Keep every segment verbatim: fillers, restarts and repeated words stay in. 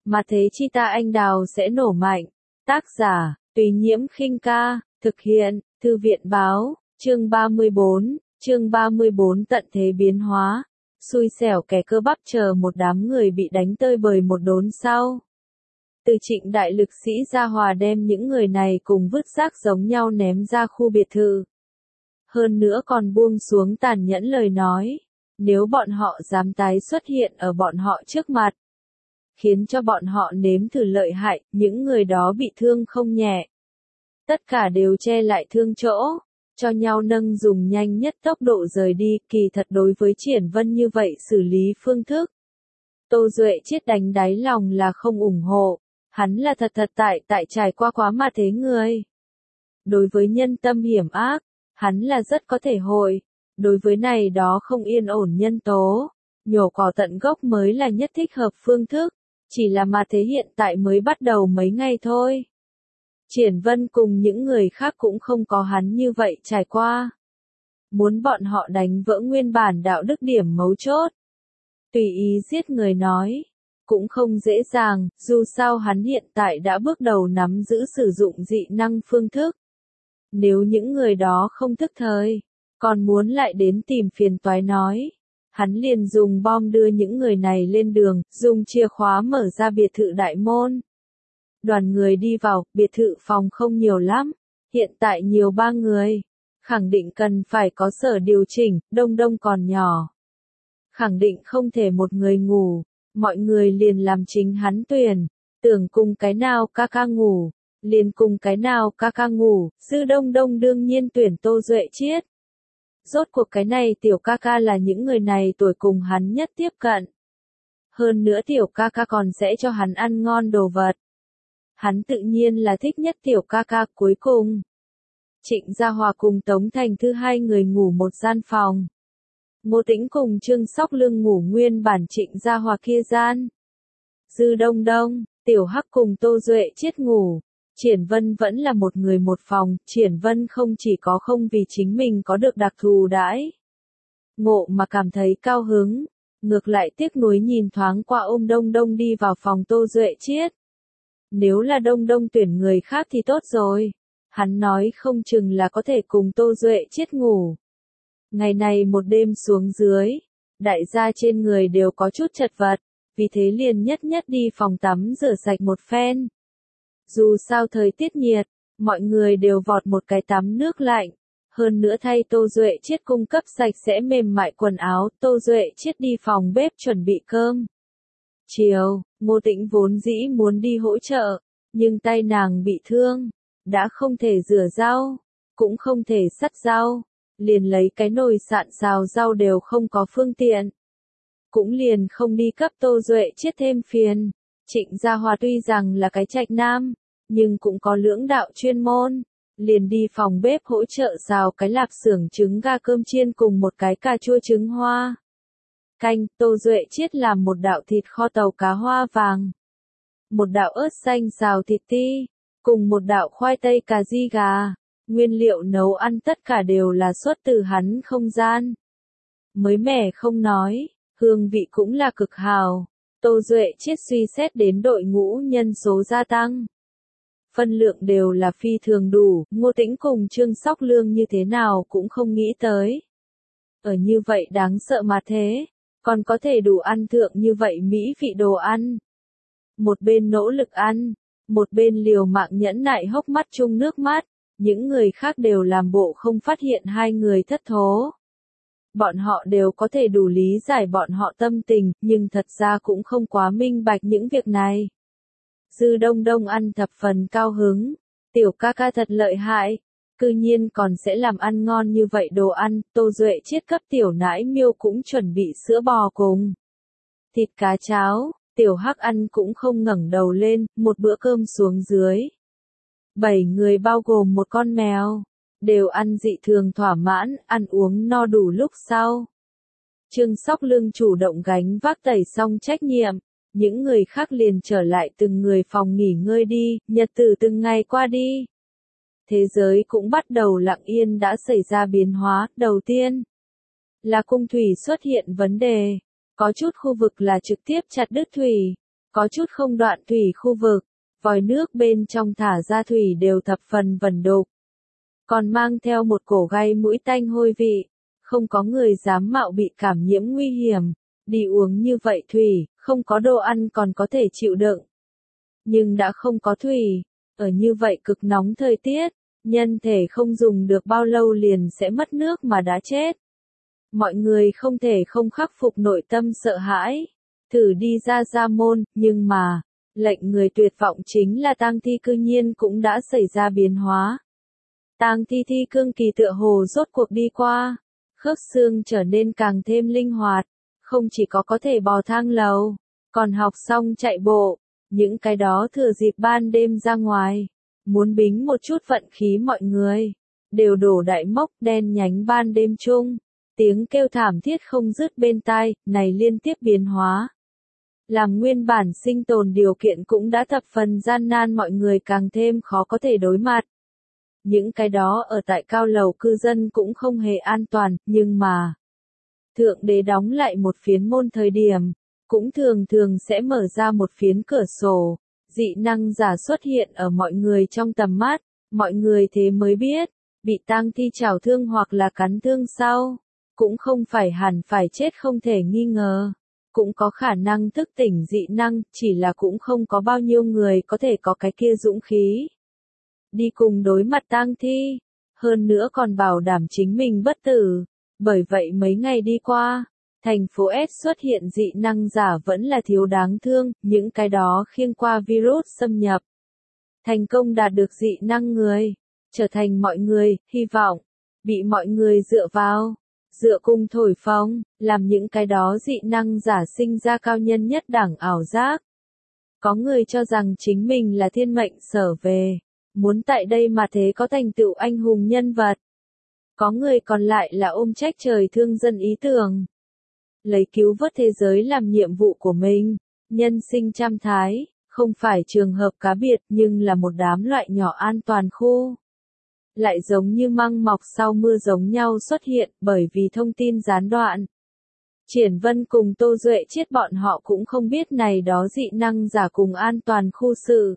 mà thế chi ta anh đào sẽ nổ mạnh. Tác giả, Tùy Nhiễm Khinh Ca, thực hiện, Thư viện Báo, chương ba mươi bốn, chương ba mươi bốn tận thế biến hóa. Xui xẻo kẻ cơ bắp chờ một đám người bị đánh tơi bời một đốn sau. Từ Trịnh đại lực sĩ Gia Hòa đem những người này cùng vứt rác giống nhau ném ra khu biệt thự. Hơn nữa còn buông xuống tàn nhẫn lời nói, nếu bọn họ dám tái xuất hiện ở bọn họ trước mặt, khiến cho bọn họ nếm thử lợi hại, những người đó bị thương không nhẹ. Tất cả đều che lại thương chỗ, cho nhau nâng dùng nhanh nhất tốc độ rời đi, kỳ thật đối với Triển Vân như vậy xử lý phương thức. Tô Duệ Chiết đánh đáy lòng là không ủng hộ, hắn là thật thật tại tại trải qua quá mà thế người. Đối với nhân tâm hiểm ác, hắn là rất có thể hội, đối với này đó không yên ổn nhân tố, nhổ cỏ tận gốc mới là nhất thích hợp phương thức, chỉ là mà thế hiện tại mới bắt đầu mấy ngày thôi. Triển Vân cùng những người khác cũng không có hắn như vậy trải qua. Muốn bọn họ đánh vỡ nguyên bản đạo đức điểm mấu chốt, tùy ý giết người nói, cũng không dễ dàng, dù sao hắn hiện tại đã bước đầu nắm giữ sử dụng dị năng phương thức. Nếu những người đó không thức thời, còn muốn lại đến tìm phiền toái nói, hắn liền dùng bom đưa những người này lên đường, dùng chìa khóa mở ra biệt thự đại môn. Đoàn người đi vào, biệt thự phòng không nhiều lắm, hiện tại nhiều ba người, khẳng định cần phải có sở điều chỉnh, đông đông còn nhỏ. Khẳng định không thể một người ngủ, mọi người liền làm chính hắn tuyển, tưởng cùng cái nào ca ca ngủ, liền cùng cái nào ca ca ngủ, Dư Đông Đông đương nhiên tuyển Tô Duệ Chiết. Rốt cuộc cái này tiểu ca ca là những người này tuổi cùng hắn nhất tiếp cận. Hơn nữa tiểu ca ca còn sẽ cho hắn ăn ngon đồ vật. Hắn tự nhiên là thích nhất tiểu ca ca. Cuối cùng, Trịnh Gia Hòa cùng Tống Thành Thư hai người ngủ một gian phòng. Ngô Tĩnh cùng Trương Sóc Lương ngủ nguyên bản Trịnh Gia Hòa kia gian. Dư Đông Đông, Tiểu Hắc cùng Tô Duệ Chiết ngủ. Triển Vân vẫn là một người một phòng, Triển Vân không chỉ có không vì chính mình có được đặc thù đãi ngộ mà cảm thấy cao hứng, ngược lại tiếc nuối nhìn thoáng qua ôm Đông Đông đi vào phòng Tô Duệ Chiết. Nếu là Đông Đông tuyển người khác thì tốt rồi, hắn nói không chừng là có thể cùng Tô Duệ Chiết ngủ. Ngày này một đêm xuống dưới, đại gia trên người đều có chút chật vật, vì thế liền nhất nhất đi phòng tắm rửa sạch một phen. Dù sao thời tiết nhiệt, mọi người đều vọt một cái tắm nước lạnh, hơn nữa thay Tô Duệ Chiết cung cấp sạch sẽ mềm mại quần áo, Tô Duệ Chiết đi phòng bếp chuẩn bị cơm. Chiều, Ngô Tĩnh vốn dĩ muốn đi hỗ trợ, nhưng tay nàng bị thương, đã không thể rửa rau, cũng không thể sắt rau, liền lấy cái nồi sạn xào rau đều không có phương tiện. Cũng liền không đi cấp Tô Duệ Chiết thêm phiền. Trịnh Gia Hòa tuy rằng là cái trạch nam, nhưng cũng có lưỡng đạo chuyên môn, liền đi phòng bếp hỗ trợ xào cái lạp xưởng trứng gà cơm chiên cùng một cái cà chua trứng hoa. Canh, Tô Duệ Chiết làm một đạo thịt kho tàu cá hoa vàng, một đạo ớt xanh xào thịt ti, cùng một đạo khoai tây cà ri gà. Nguyên liệu nấu ăn tất cả đều là xuất từ hắn không gian. Mới mẻ không nói, hương vị cũng là cực hào. Tô Duệ Chiết suy xét đến đội ngũ nhân số gia tăng, phân lượng đều là phi thường đủ, Ngô Tĩnh cùng Trương Sóc Lương như thế nào cũng không nghĩ tới. Ở như vậy đáng sợ mà thế, còn có thể đủ ăn thượng như vậy mỹ vị đồ ăn. Một bên nỗ lực ăn, một bên liều mạng nhẫn nại hốc mắt chung nước mắt, những người khác đều làm bộ không phát hiện hai người thất thố. Bọn họ đều có thể đủ lý giải bọn họ tâm tình, nhưng thật ra cũng không quá minh bạch những việc này. Dư Đông Đông ăn thập phần cao hứng, tiểu ca ca thật lợi hại, cư nhiên còn sẽ làm ăn ngon như vậy đồ ăn. Tô Duệ Chiết cấp tiểu nãi miêu cũng chuẩn bị sữa bò cùng thịt cá cháo, tiểu Hắc ăn cũng không ngẩng đầu lên, một bữa cơm xuống dưới. Bảy người bao gồm một con mèo, đều ăn dị thường thỏa mãn, ăn uống no đủ lúc sau. Trương Sóc Lương chủ động gánh vác tẩy xong trách nhiệm, những người khác liền trở lại từng người phòng nghỉ ngơi đi, nhật tử từng ngày qua đi. Thế giới cũng bắt đầu lặng yên đã xảy ra biến hóa, đầu tiên là cung thủy xuất hiện vấn đề, có chút khu vực là trực tiếp chặt đứt thủy, có chút không đoạn thủy khu vực, vòi nước bên trong thả ra thủy đều thập phần vẩn đục, còn mang theo một cổ gai mũi tanh hôi vị, không có người dám mạo bị cảm nhiễm nguy hiểm, đi uống như vậy thủy, không có đồ ăn còn có thể chịu đựng. Nhưng đã không có thủy, ở như vậy cực nóng thời tiết, nhân thể không dùng được bao lâu liền sẽ mất nước mà đã chết. Mọi người không thể không khắc phục nội tâm sợ hãi, thử đi ra gia môn, nhưng mà, lệnh người tuyệt vọng chính là tang thi cư nhiên cũng đã xảy ra biến hóa. Tang thi thi cương kỳ tựa hồ rốt cuộc đi qua, khớp xương trở nên càng thêm linh hoạt, không chỉ có có thể bò thang lầu, còn học xong chạy bộ, những cái đó thừa dịp ban đêm ra ngoài, muốn bính một chút vận khí mọi người, đều đổ đại mốc đen nhánh ban đêm chung, tiếng kêu thảm thiết không dứt bên tai, này liên tiếp biến hóa. Làm nguyên bản sinh tồn điều kiện cũng đã thập phần gian nan mọi người càng thêm khó có thể đối mặt. Những cái đó ở tại cao lầu cư dân cũng không hề an toàn, nhưng mà Thượng Đế đóng lại một phiến môn thời điểm, cũng thường thường sẽ mở ra một phiến cửa sổ, dị năng giả xuất hiện ở mọi người trong tầm mắt, mọi người thế mới biết, bị tang thi chảo thương hoặc là cắn thương sau, cũng không phải hẳn phải chết không thể nghi ngờ, cũng có khả năng thức tỉnh dị năng, chỉ là cũng không có bao nhiêu người có thể có cái kia dũng khí. Đi cùng đối mặt tang thi, hơn nữa còn bảo đảm chính mình bất tử, bởi vậy mấy ngày đi qua, thành phố S xuất hiện dị năng giả vẫn là thiếu đáng thương, những cái đó khiêng qua virus xâm nhập. Thành công đạt được dị năng người, trở thành mọi người, hy vọng, bị mọi người dựa vào, dựa cung thổi phồng, làm những cái đó dị năng giả sinh ra cao nhân nhất đẳng ảo giác. Có người cho rằng chính mình là thiên mệnh sở về, muốn tại đây mà thế có thành tựu anh hùng nhân vật. Có người còn lại là ôm trách trời thương dân ý tưởng. Lấy cứu vớt thế giới làm nhiệm vụ của mình, nhân sinh trăm thái, không phải trường hợp cá biệt nhưng là một đám loại nhỏ an toàn khu. Lại giống như măng mọc sau mưa giống nhau xuất hiện bởi vì thông tin gián đoạn. Triển Vân cùng Tô Duệ Chiết bọn họ cũng không biết này đó dị năng giả cùng an toàn khu sự.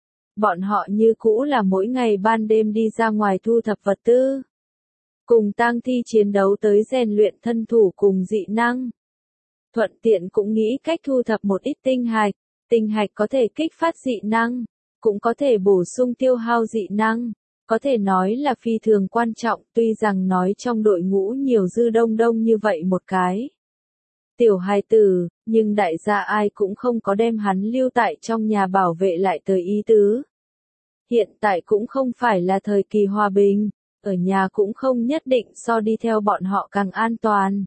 Bọn họ như cũ là mỗi ngày ban đêm đi ra ngoài thu thập vật tư. Cùng tang thi chiến đấu tới rèn luyện thân thủ cùng dị năng. Thuận tiện cũng nghĩ cách thu thập một ít tinh hạch, tinh hạch có thể kích phát dị năng, cũng có thể bổ sung tiêu hao dị năng, có thể nói là phi thường quan trọng tuy rằng nói trong đội ngũ nhiều dư đông đông như vậy một cái. Tiểu hài tử, nhưng đại gia ai cũng không có đem hắn lưu tại trong nhà bảo vệ lại tới ý tứ. Hiện tại cũng không phải là thời kỳ hòa bình, ở nhà cũng không nhất định so đi theo bọn họ càng an toàn.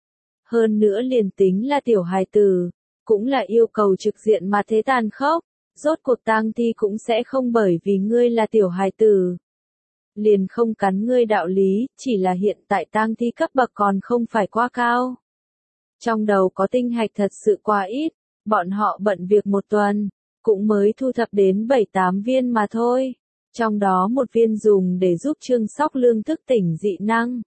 Hơn nữa liền tính là tiểu hài tử, cũng là yêu cầu trực diện mà thế tàn khốc, rốt cuộc tang thi cũng sẽ không bởi vì ngươi là tiểu hài tử. Liền không cắn ngươi đạo lý, chỉ là hiện tại tang thi cấp bậc còn không phải quá cao. Trong đầu có tinh hạch thật sự quá ít, bọn họ bận việc một tuần, cũng mới thu thập đến bảy tám viên mà thôi. Trong đó một viên dùng để giúp Trương Sóc Lương thức tỉnh dị năng.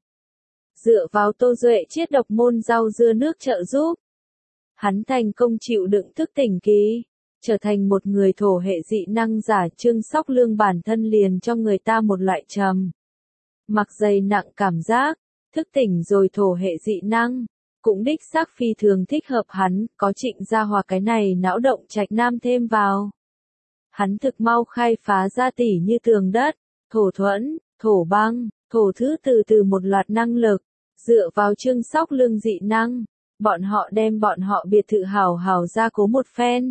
Dựa vào Tô Duệ Chiết độc môn rau dưa nước trợ giúp. Hắn thành công chịu đựng thức tỉnh kỳ, trở thành một người thổ hệ dị năng giả. Trương Sóc Lương bản thân liền cho người ta một loại trầm mặc dày nặng cảm giác, thức tỉnh rồi thổ hệ dị năng, cũng đích xác phi thường thích hợp hắn, có Trịnh Gia Hòa cái này não động trạch nam thêm vào. Hắn thực mau khai phá ra tỉ như tường đất, thổ thuẫn, thổ băng, thổ thứ từ từ một loạt năng lực, dựa vào Trương Sóc Lương dị năng, bọn họ đem bọn họ biệt thự hào hào ra cố một phen.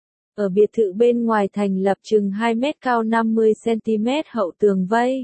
Ở biệt thự bên ngoài thành lập chừng hai mét cao năm mươi xăng-ti-mét hậu tường vây.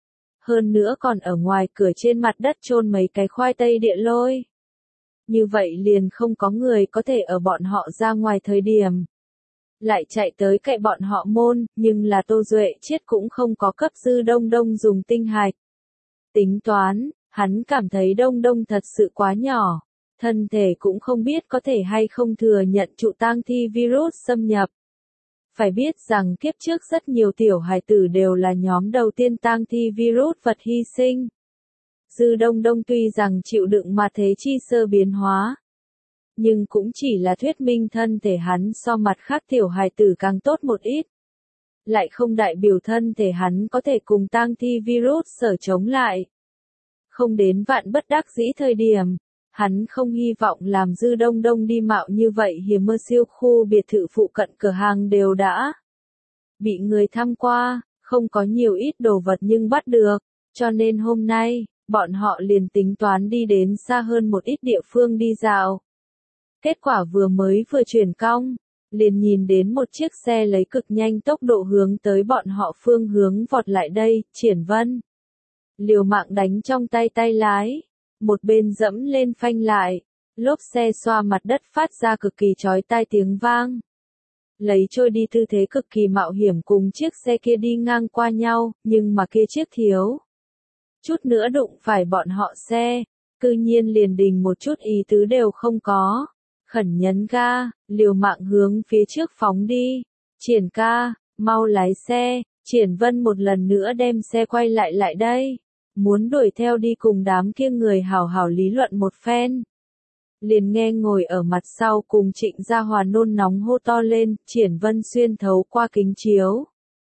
Hơn nữa còn ở ngoài cửa trên mặt đất chôn mấy cái khoai tây địa lôi. Như vậy liền không có người có thể ở bọn họ ra ngoài thời điểm lại chạy tới cậy bọn họ môn, nhưng là Tô Duệ Chiết cũng không có cấp dư đông đông dùng tinh hạch. Tính toán, hắn cảm thấy đông đông thật sự quá nhỏ, thân thể cũng không biết có thể hay không thừa nhận trụ tang thi virus xâm nhập. Phải biết rằng kiếp trước rất nhiều tiểu hài tử đều là nhóm đầu tiên tang thi virus vật hy sinh. Dư đông đông tuy rằng chịu đựng mà thế chi sơ biến hóa, nhưng cũng chỉ là thuyết minh thân thể hắn so mặt khác tiểu hài tử càng tốt một ít. Lại không đại biểu thân thể hắn có thể cùng tang thi virus sở chống lại. Không đến vạn bất đắc dĩ thời điểm, hắn không hy vọng làm Dư Đông Đông đi mạo như vậy hiểm mơ siêu khu biệt thự phụ cận cửa hàng đều đã bị người thăm qua, không có nhiều ít đồ vật nhưng bắt được, cho nên hôm nay, bọn họ liền tính toán đi đến xa hơn một ít địa phương đi dạo. Kết quả vừa mới vừa chuyển cong, liền nhìn đến một chiếc xe lấy cực nhanh tốc độ hướng tới bọn họ phương hướng vọt lại đây, Triển Vân liều mạng đánh trong tay tay lái, một bên dẫm lên phanh lại, lốp xe xoa mặt đất phát ra cực kỳ chói tai tiếng vang. Lấy trôi đi tư thế cực kỳ mạo hiểm cùng chiếc xe kia đi ngang qua nhau, nhưng mà kia chiếc thiếu chút nữa đụng phải bọn họ xe, cư nhiên liền đình một chút ý tứ đều không có. Khẩn nhấn ga, liều mạng hướng phía trước phóng đi. Triển ca, mau lái xe. Triển Vân một lần nữa đem xe quay lại lại đây, muốn đuổi theo đi cùng đám kia người hảo hảo lý luận một phen. Liền nghe ngồi ở mặt sau cùng Trịnh Gia Hòa nôn nóng hô to lên, Triển Vân xuyên thấu qua kính chiếu.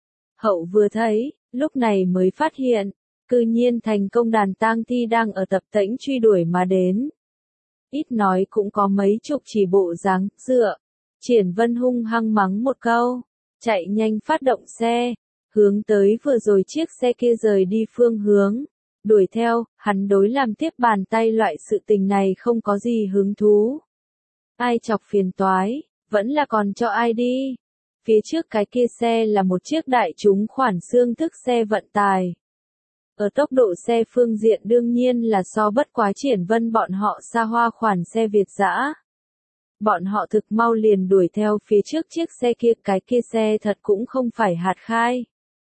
Hậu vừa thấy, lúc này mới phát hiện, cư nhiên thành công đàn tang thi đang ở tập tễnh truy đuổi mà đến. Ít nói cũng có mấy chục chỉ bộ dáng, dựa. Triển Vân hung hăng mắng một câu, chạy nhanh phát động xe, hướng tới vừa rồi chiếc xe kia rời đi phương hướng. Đuổi theo, hắn đối làm tiếp bàn tay loại sự tình này không có gì hứng thú. Ai chọc phiền toái, vẫn là còn cho ai đi. Phía trước cái kia xe là một chiếc đại chúng khoản xương thức xe vận tải. Ở tốc độ xe phương diện đương nhiên là so bất quá Triển Vân bọn họ xa hoa khoản xe Việt dã. Bọn họ thực mau liền đuổi theo phía trước chiếc xe kia, cái kia xe thật cũng không phải hạt khai.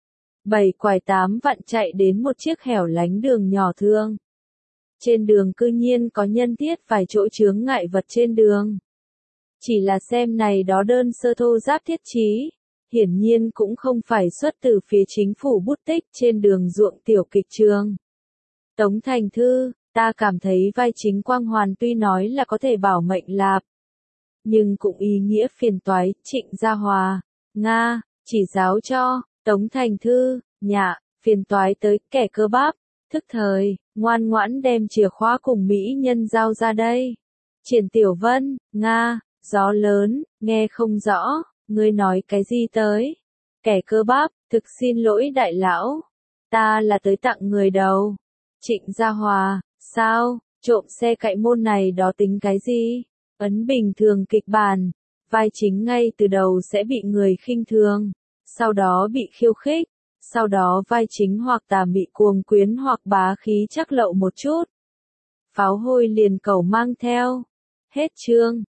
Bảy quải tám vặn chạy đến một chiếc hẻo lánh đường nhỏ thương. Trên đường cư nhiên có nhân tiết vài chỗ chướng ngại vật trên đường. Chỉ là xem này đó đơn sơ thô giáp thiết trí, hiển nhiên cũng không phải xuất từ phía chính phủ bút tích trên đường ruộng tiểu kịch trường. Tống Thành Thư, ta cảm thấy vai chính Quang Hoàn tuy nói là có thể bảo mệnh lạp, nhưng cũng ý nghĩa phiền toái. Trịnh Gia Hòa, Nga, chỉ giáo cho, Tống Thành Thư, nhạ, phiền toái tới kẻ cơ bắp, thức thời, ngoan ngoãn đem chìa khóa cùng mỹ nhân giao ra đây. Triển Tiểu Vân, Nga, gió lớn, nghe không rõ, ngươi nói cái gì tới? Kẻ cơ bắp, thực xin lỗi đại lão, ta là tới tặng người đầu. Trịnh Gia Hòa, sao, trộm xe cậy môn này đó tính cái gì? Ấn bình thường kịch bản, vai chính ngay từ đầu sẽ bị người khinh thường, sau đó bị khiêu khích, sau đó vai chính hoặc tà mị cuồng quyến hoặc bá khí chắc lậu một chút. Pháo hôi liền cầu mang theo. Hết chương.